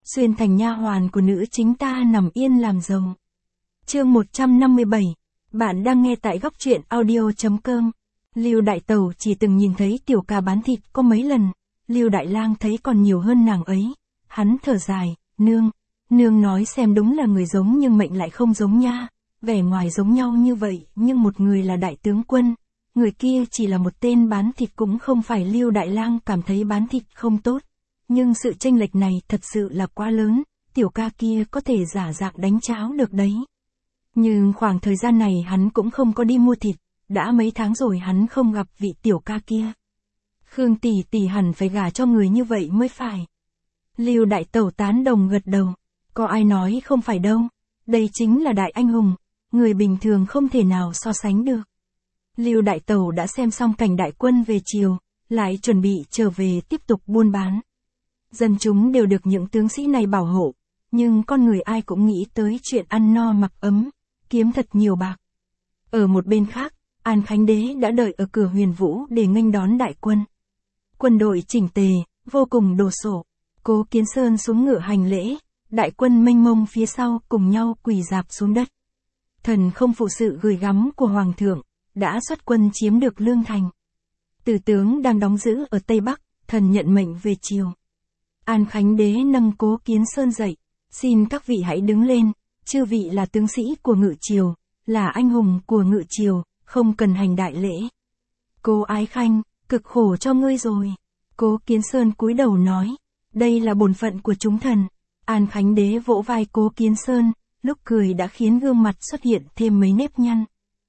xuyên thành nha hoàn của nữ chính ta nằm yên làm rồng. Chương 157. Bạn đang nghe tại góc truyện audio.com. Lưu Đại Tẩu chỉ từng nhìn thấy Tiểu Ca bán thịt có mấy lần, Lưu Đại Lang thấy còn nhiều hơn nàng ấy. Hắn thở dài, nương nói xem đúng là người giống nhưng mệnh lại không giống nha. Vẻ ngoài giống nhau như vậy, nhưng một người là đại tướng quân, người kia chỉ là một tên bán thịt. Cũng không phải Lưu Đại Lang cảm thấy bán thịt không tốt, nhưng sự chênh lệch này thật sự là quá lớn, Tiểu Ca kia có thể giả dạng đánh cháo được đấy. Nhưng khoảng thời gian này hắn cũng không có đi mua thịt, đã mấy tháng rồi hắn không gặp vị Tiểu Ca kia. Khương tỷ tỷ hẳn phải gả cho người như vậy mới phải. Lưu Đại Tẩu tán đồng gật đầu, có ai nói không phải đâu, đây chính là đại anh hùng, người bình thường không thể nào so sánh được. Lưu Đại Tẩu đã xem xong cảnh đại quân về chiều, lại chuẩn bị trở về tiếp tục buôn bán. Dân chúng đều được những tướng sĩ này bảo hộ, nhưng con người ai cũng nghĩ tới chuyện ăn no mặc ấm, kiếm thật nhiều bạc. Ở một bên khác, An Khánh Đế đã đợi ở cửa Huyền Vũ để nghênh đón đại quân. Quân đội chỉnh tề, vô cùng đồ sộ. Cố Kiến Sơn xuống ngựa hành lễ, đại quân mênh mông phía sau cùng nhau quỳ rạp xuống đất. Thần không phụ sự gửi gắm của Hoàng thượng, đã xuất quân chiếm được Lương Thành. Tử tướng đang đóng giữ ở Tây Bắc, thần nhận mệnh về chiều. An Khánh Đế nâng Cố Kiến Sơn dậy, xin các vị hãy đứng lên, chư vị là tướng sĩ của Ngự Triều, là anh hùng của Ngự Triều, không cần hành đại lễ. Cố Ái Khanh, cực khổ cho ngươi rồi. Cố Kiến Sơn cúi đầu nói, đây là bổn phận của chúng thần. An Khánh Đế vỗ vai Cố Kiến Sơn, lúc cười đã khiến gương mặt xuất hiện thêm mấy nếp nhăn.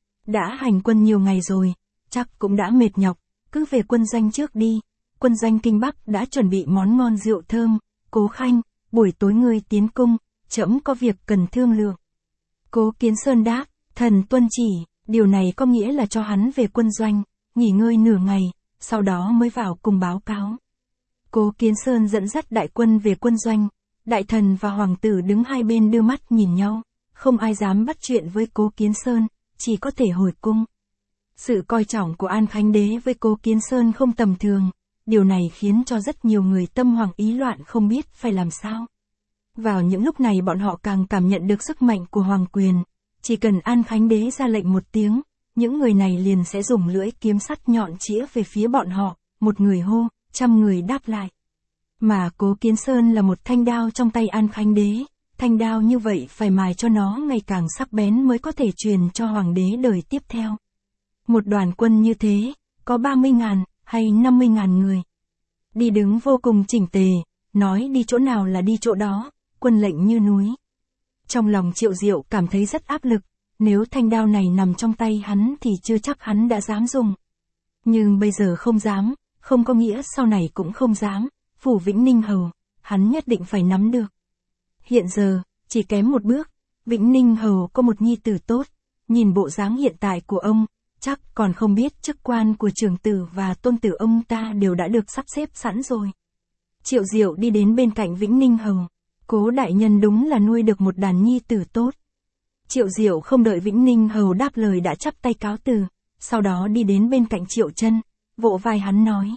Đã hành quân nhiều ngày rồi, chắc cũng đã mệt nhọc, cứ về quân doanh trước đi. Quân doanh Kinh Bắc đã chuẩn bị món ngon rượu thơm. Cố Khanh, buổi tối ngươi tiến cung, trẫm có việc cần thương lượng. Cố Kiến Sơn đáp, thần tuân chỉ. Điều này có nghĩa là cho hắn về quân doanh, nghỉ ngơi nửa ngày, sau đó mới vào cùng báo cáo. Cố Kiến Sơn dẫn dắt đại quân về quân doanh, đại thần và hoàng tử đứng hai bên đưa mắt nhìn nhau, không ai dám bắt chuyện với Cố Kiến Sơn, chỉ có thể hồi cung. Sự coi trọng của An Khánh Đế với Cố Kiến Sơn không tầm thường, điều này khiến cho rất nhiều người tâm hoảng ý loạn không biết phải làm sao. Vào những lúc này bọn họ càng cảm nhận được sức mạnh của hoàng quyền. Chỉ cần An Khánh Đế ra lệnh một tiếng, những người này liền sẽ dùng lưỡi kiếm sắt nhọn chĩa về phía bọn họ, một người hô, 100 người đáp lại. Mà Cố Kiến Sơn là một thanh đao trong tay An Khánh Đế, thanh đao như vậy phải mài cho nó ngày càng sắc bén mới có thể truyền cho hoàng đế đời tiếp theo. Một đoàn quân như thế, có 30.000 hay 50.000 người. Đi đứng vô cùng chỉnh tề, nói đi chỗ nào là đi chỗ đó, quân lệnh như núi. Trong lòng Triệu Diệu cảm thấy rất áp lực, nếu thanh đao này nằm trong tay hắn thì chưa chắc hắn đã dám dùng. Nhưng bây giờ không dám, không có nghĩa sau này cũng không dám, phủ Vĩnh Ninh Hầu, hắn nhất định phải nắm được. Hiện giờ, chỉ kém một bước, Vĩnh Ninh Hầu có một nhi tử tốt, nhìn bộ dáng hiện tại của ông, chắc còn không biết chức quan của trưởng tử và tôn tử ông ta đều đã được sắp xếp sẵn rồi. Triệu Diệu đi đến bên cạnh Vĩnh Ninh Hầu. Cố đại nhân đúng là nuôi được một đàn nhi tử tốt. Triệu Diệu không đợi Vĩnh Ninh Hầu đáp lời đã chắp tay cáo từ, sau đó đi đến bên cạnh Triệu Chân, vỗ vai hắn nói.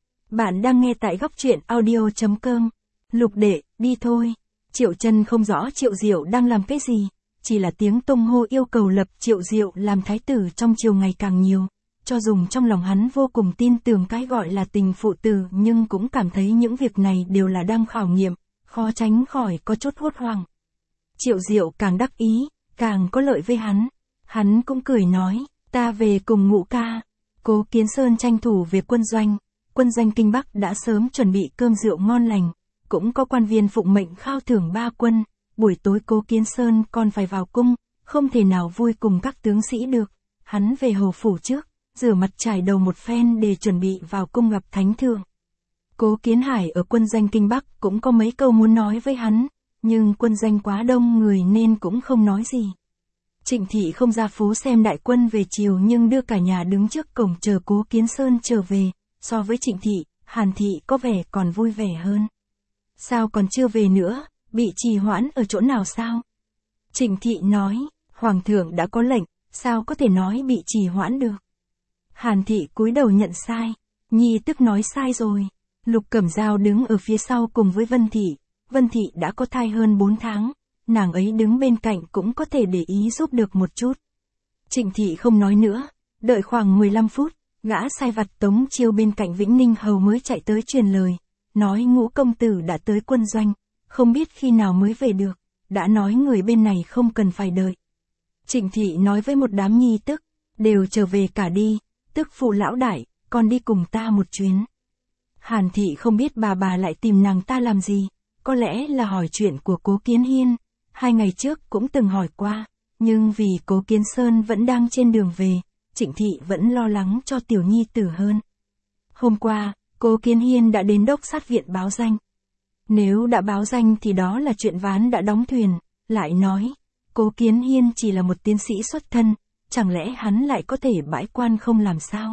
Bạn đang nghe tại góc truyện audio.com. Lục đệ, đi thôi. Triệu Chân không rõ Triệu Diệu đang làm cái gì, chỉ là tiếng tung hô yêu cầu lập Triệu Diệu làm thái tử trong triều ngày càng nhiều. Cho dùng trong lòng hắn vô cùng tin tưởng cái gọi là tình phụ tử nhưng cũng cảm thấy những việc này đều là đang khảo nghiệm. Khó tránh khỏi có chút hốt hoảng. Triệu Diệu càng đắc ý, càng có lợi với hắn. Hắn cũng cười nói, ta về cùng Ngũ ca. Cố Kiến Sơn tranh thủ về quân doanh Kinh Bắc đã sớm chuẩn bị cơm rượu ngon lành, cũng có quan viên phụng mệnh khao thưởng 3 quân. Buổi tối Cố Kiến Sơn còn phải vào cung, không thể nào vui cùng các tướng sĩ được. Hắn về hầu phủ trước, rửa mặt trải đầu một phen để chuẩn bị vào cung gặp thánh thượng. Cố Kiến Hải ở quân doanh Kinh Bắc cũng có mấy câu muốn nói với hắn, nhưng quân doanh quá đông người nên cũng không nói gì. Trịnh Thị không ra phố xem đại quân về chiều nhưng đưa cả nhà đứng trước cổng chờ Cố Kiến Sơn trở về, so với Trịnh Thị, Hàn Thị có vẻ còn vui vẻ hơn. Sao còn chưa về nữa, bị trì hoãn ở chỗ nào sao? Trịnh Thị nói, Hoàng thượng đã có lệnh, sao có thể nói bị trì hoãn được? Hàn Thị cúi đầu nhận sai, nhi tức nói sai rồi. Lục Cẩm Dao đứng ở phía sau cùng với Vân Thị. Vân Thị đã có thai hơn 4 tháng, nàng ấy đứng bên cạnh cũng có thể để ý giúp được một chút. Trịnh Thị không nói nữa, đợi khoảng 15 phút, gã sai vặt Tống Chiêu bên cạnh Vĩnh Ninh Hầu mới chạy tới truyền lời, nói Ngũ công tử đã tới quân doanh, không biết khi nào mới về được, đã nói người bên này không cần phải đợi. Trịnh Thị nói với một đám nhi tức, đều trở về cả đi, tức phụ lão đại, con đi cùng ta một chuyến. Hàn Thị không biết bà lại tìm nàng ta làm gì, có lẽ là hỏi chuyện của Cố Kiến Hiên, 2 ngày trước cũng từng hỏi qua, nhưng vì Cố Kiến Sơn vẫn đang trên đường về, Trịnh Thị vẫn lo lắng cho tiểu nhi tử hơn. Hôm qua, Cố Kiến Hiên đã đến đốc sát viện báo danh. Nếu đã báo danh thì đó là chuyện ván đã đóng thuyền, lại nói, Cố Kiến Hiên chỉ là một tiến sĩ xuất thân, chẳng lẽ hắn lại có thể bãi quan không làm sao?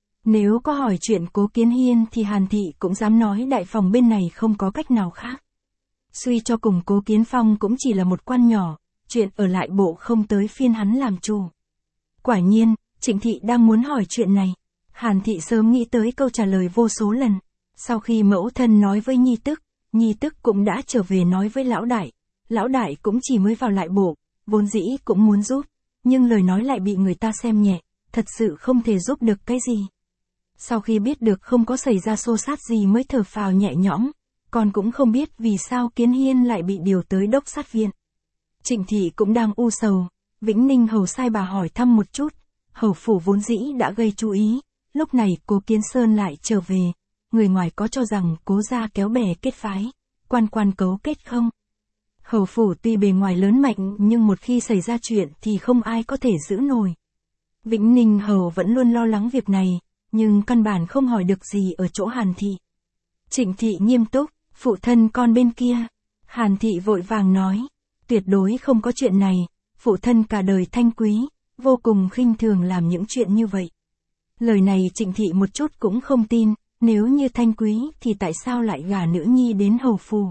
Nếu có hỏi chuyện Cố Kiến Hiên thì Hàn Thị cũng dám nói đại phòng bên này không có cách nào khác. Suy cho cùng Cố Kiến Phong cũng chỉ là một quan nhỏ, chuyện ở lại bộ không tới phiên hắn làm chủ. Quả nhiên, Trịnh Thị đang muốn hỏi chuyện này. Hàn Thị sớm nghĩ tới câu trả lời vô số lần. Sau khi mẫu thân nói với Nhi tức cũng đã trở về nói với lão đại cũng chỉ mới vào lại bộ, vốn dĩ cũng muốn giúp, nhưng lời nói lại bị người ta xem nhẹ, thật sự không thể giúp được cái gì. Sau khi biết được không có xảy ra xô xát gì mới thở phào nhẹ nhõm, còn cũng không biết vì sao Kiến Hiên lại bị điều tới đốc sát viện. Trịnh Thị cũng đang u sầu, Vĩnh Ninh Hầu sai bà hỏi thăm một chút, hầu phủ vốn dĩ đã gây chú ý, lúc này Cố Kiến Sơn lại trở về, người ngoài có cho rằng Cố gia kéo bè kết phái, quan cấu kết không? Hầu phủ tuy bề ngoài lớn mạnh nhưng một khi xảy ra chuyện thì không ai có thể giữ nổi. Vĩnh Ninh Hầu vẫn luôn lo lắng việc này, nhưng căn bản không hỏi được gì ở chỗ Hàn Thị. Trịnh Thị nghiêm túc, phụ thân con bên kia. Hàn Thị vội vàng nói, tuyệt đối không có chuyện này, phụ thân cả đời thanh quý, vô cùng khinh thường làm những chuyện như vậy. Lời này Trịnh Thị một chút cũng không tin, nếu như thanh quý thì tại sao lại gả nữ nhi đến hầu phủ.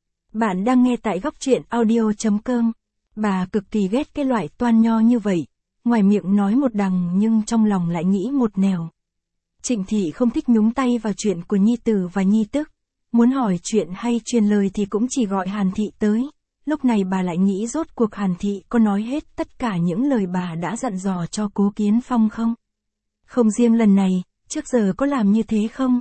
Bạn đang nghe tại góc truyện audio.com. Bà cực kỳ ghét cái loại toan nho như vậy, ngoài miệng nói một đằng nhưng trong lòng lại nghĩ một nẻo. Trịnh Thị không thích nhúng tay vào chuyện của nhi tử và nhi tức, muốn hỏi chuyện hay truyền lời thì cũng chỉ gọi Hàn Thị tới. Lúc này bà lại nghĩ rốt cuộc Hàn Thị có nói hết tất cả những lời bà đã dặn dò cho Cố Kiến Phong không? Không riêng lần này, trước giờ có làm như thế không?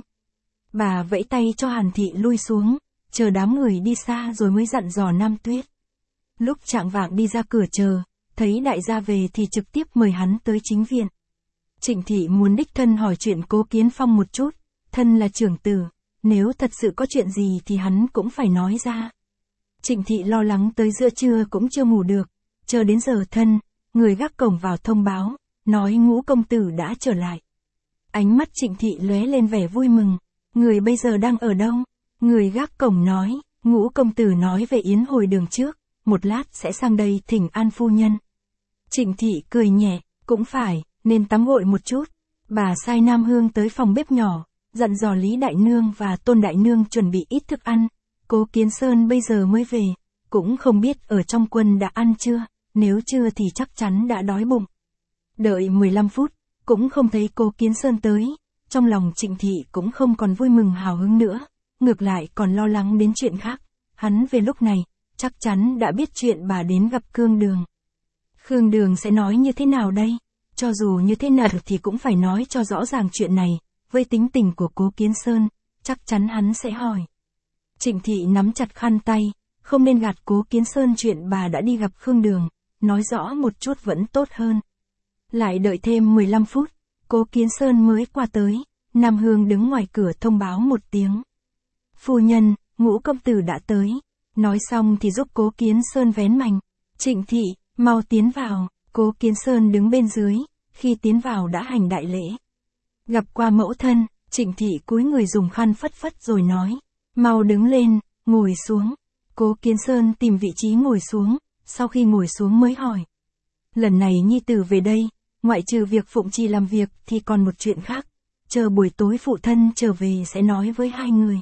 Bà vẫy tay cho Hàn Thị lui xuống, chờ đám người đi xa rồi mới dặn dò Nam Tuyết. Lúc chạng vạng đi ra cửa chờ, thấy đại gia về thì trực tiếp mời hắn tới chính viện. Trịnh Thị muốn đích thân hỏi chuyện Cố Kiến Phong một chút, thân là trưởng tử, nếu thật sự có chuyện gì thì hắn cũng phải nói ra. Trịnh Thị lo lắng tới giữa trưa cũng chưa ngủ được, chờ đến giờ thân, người gác cổng vào thông báo, nói Ngũ công tử đã trở lại. Ánh mắt Trịnh Thị lóe lên vẻ vui mừng, người bây giờ đang ở đâu? Người gác cổng nói, Ngũ công tử nói về yến hồi đường trước, một lát sẽ sang đây thỉnh an phu nhân. Trịnh Thị cười nhẹ, cũng phải, nên tắm gội một chút. Bà sai Nam Hương tới phòng bếp nhỏ, dặn dò Lý Đại Nương và Tôn Đại Nương chuẩn bị ít thức ăn. Cố Kiến Sơn bây giờ mới về, cũng không biết ở trong quân đã ăn chưa, nếu chưa thì chắc chắn đã đói bụng. Đợi 15 phút, cũng không thấy Cố Kiến Sơn tới, trong lòng Trịnh Thị cũng không còn vui mừng hào hứng nữa, ngược lại còn lo lắng đến chuyện khác. Hắn về lúc này, chắc chắn đã biết chuyện bà đến gặp Khương Đường. Khương Đường sẽ nói như thế nào đây? Cho dù như thế nào thì cũng phải nói cho rõ ràng chuyện này, với tính tình của Cố Kiến Sơn, chắc chắn hắn sẽ hỏi. Trịnh Thị nắm chặt khăn tay, không nên gạt Cố Kiến Sơn chuyện bà đã đi gặp Khương Đường, nói rõ một chút vẫn tốt hơn. Lại đợi thêm 15 phút, Cố Kiến Sơn mới qua tới, Nam Hương đứng ngoài cửa thông báo một tiếng. Phu nhân, Ngũ công tử đã tới. Nói xong thì giúp Cố Kiến Sơn vén mành. Trịnh Thị, mau tiến vào. Cố Kiến Sơn đứng bên dưới, khi tiến vào đã hành đại lễ. Gặp qua mẫu thân, Trịnh Thị cúi người dùng khăn phất phất rồi nói, mau đứng lên, ngồi xuống. Cố Kiến Sơn tìm vị trí ngồi xuống, sau khi ngồi xuống mới hỏi. Lần này nhi tử về đây, ngoại trừ việc phụng trì làm việc thì còn một chuyện khác, chờ buổi tối phụ thân trở về sẽ nói với hai người.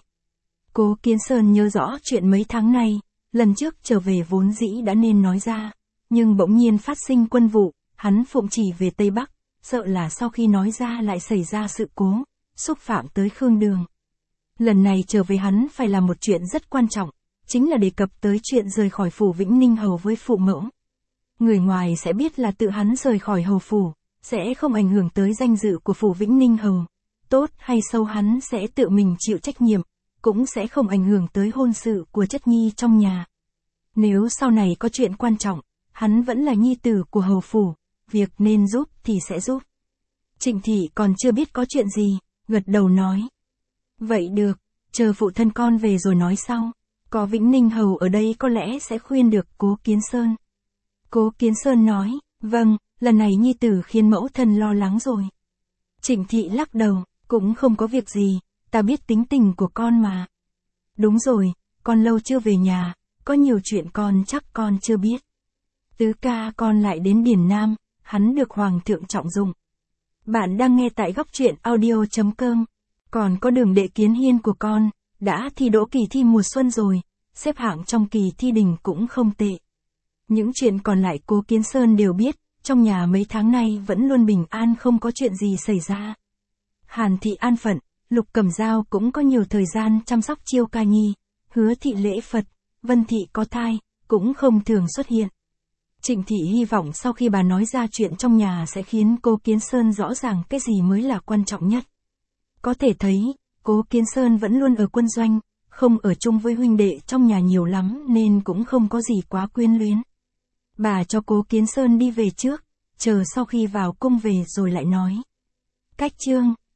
Cố Kiến Sơn nhớ rõ chuyện mấy tháng nay, lần trước trở về vốn dĩ đã nên nói ra, nhưng bỗng nhiên phát sinh quân vụ, hắn phụng chỉ về Tây Bắc, sợ là sau khi nói ra lại xảy ra sự cố, xúc phạm tới Khương Đường. Lần này trở về hắn phải làm một chuyện rất quan trọng, chính là đề cập tới chuyện rời khỏi phủ Vĩnh Ninh Hầu với phụ mẫu. Người ngoài sẽ biết là tự hắn rời khỏi hầu phủ, sẽ không ảnh hưởng tới danh dự của phủ Vĩnh Ninh Hầu. Tốt hay xấu hắn sẽ tự mình chịu trách nhiệm, cũng sẽ không ảnh hưởng tới hôn sự của chất nhi trong nhà. Nếu sau này có chuyện quan trọng, hắn vẫn là nhi tử của hầu phủ, việc nên giúp thì sẽ giúp. Trịnh Thị còn chưa biết có chuyện gì, gật đầu nói. Vậy được, chờ phụ thân con về rồi nói sau. Có Vĩnh Ninh Hầu ở đây có lẽ sẽ khuyên được Cố Kiến Sơn. Cố Kiến Sơn nói, vâng, lần này nhi tử khiến mẫu thân lo lắng rồi. Trịnh Thị lắc đầu, cũng không có việc gì, ta biết tính tình của con mà. Đúng rồi, con lâu chưa về nhà, có nhiều chuyện con chắc con chưa biết. Tứ ca con lại đến Điền Nam, hắn được Hoàng thượng trọng dụng. Bạn đang nghe tại góc truyện audio.com. Còn có Đường Đệ Kiến Hiên của con, đã thi đỗ kỳ thi mùa xuân rồi, xếp hạng trong kỳ thi đình cũng không tệ. Những chuyện còn lại Cố Kiến Sơn đều biết, trong nhà mấy tháng nay vẫn luôn bình an không có chuyện gì xảy ra. Hàn Thị an phận, Lục Cẩm Dao cũng có nhiều thời gian chăm sóc Chiêu Ca Nhi, Hứa Thị lễ Phật, Vân Thị có thai, cũng không thường xuất hiện. Trịnh Thị hy vọng sau khi bà nói ra chuyện trong nhà sẽ khiến Cố Kiến Sơn rõ ràng cái gì mới là quan trọng nhất. Có thể thấy, Cố Kiến Sơn vẫn luôn ở quân doanh, không ở chung với huynh đệ trong nhà nhiều lắm nên cũng không có gì quá quyến luyến. Bà cho Cố Kiến Sơn đi về trước, chờ sau khi vào cung về rồi lại nói. Cách chương